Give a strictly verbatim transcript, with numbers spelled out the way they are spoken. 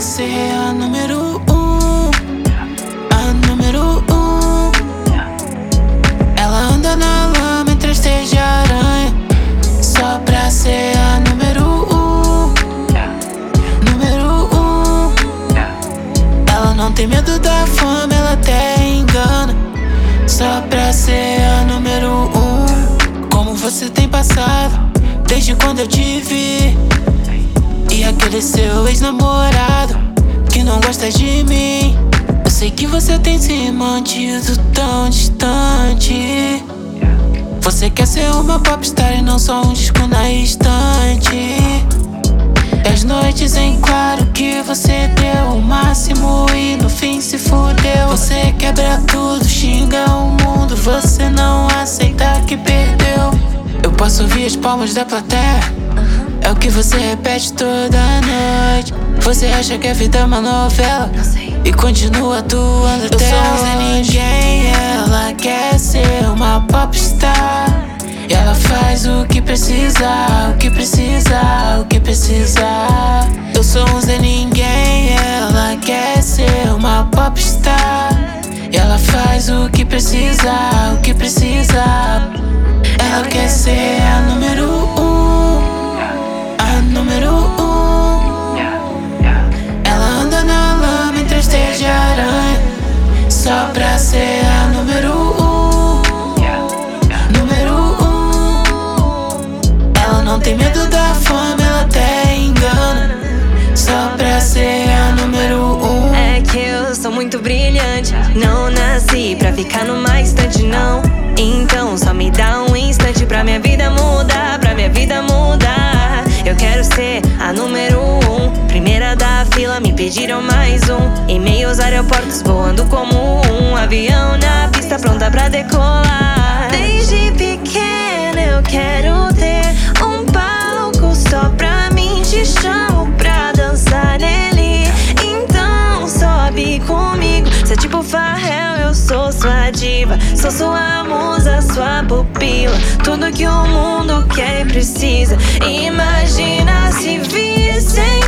quer ser a número um, a número um. Ela anda na lama entre as teias de aranha, só pra ser a número um, número um. Ela não tem medo da fama, ela até engana, só pra ser a número um. Como você tem passado desde quando eu te vi? E aquele seu ex-namorado que não gosta de mim? Eu sei que você tem se mantido tão distante. Você quer ser uma popstar e não só um disco na estante. E as noites em claro que você deu o máximo e no fim se fudeu. Você quebra tudo, xinga o mundo, você não aceita que perdeu. Eu posso ouvir as palmas da plateia, é o que você repete toda noite. Você acha que a vida é uma novela e continua atuando até hoje. Eu sou um Zé Ninguém, ela quer ser uma popstar. E ela faz o que precisa, o que precisa, o que precisa. Eu sou um Zé Ninguém, ela quer ser uma popstar. E ela faz o que precisa, o que precisa. Ela quer ser a número um, a número um. Ela anda na lama entre as teias de aranha, só pra ser a número um, número um. Ela não tem medo da fama, ela até engana, só pra ser a número um. É que eu sou muito brilhante, não nasci pra ficar numa estante, não. Então só me dá um instante pra minha vida mudar, pra minha vida mudar. Eu quero ser a número um, primeira da fila, me pediram mais um. Em meios aeroportos voando como um avião na pista pronta pra decolar. Desde pequena eu quero ter um palco só pra mim, te chamo pra dançar nele. Então sobe comigo, cê é tipo Pharrell, eu sou sua diva. Sou sua musa, sua pupila, tudo que o mundo quer e precisa. Imagina se vissem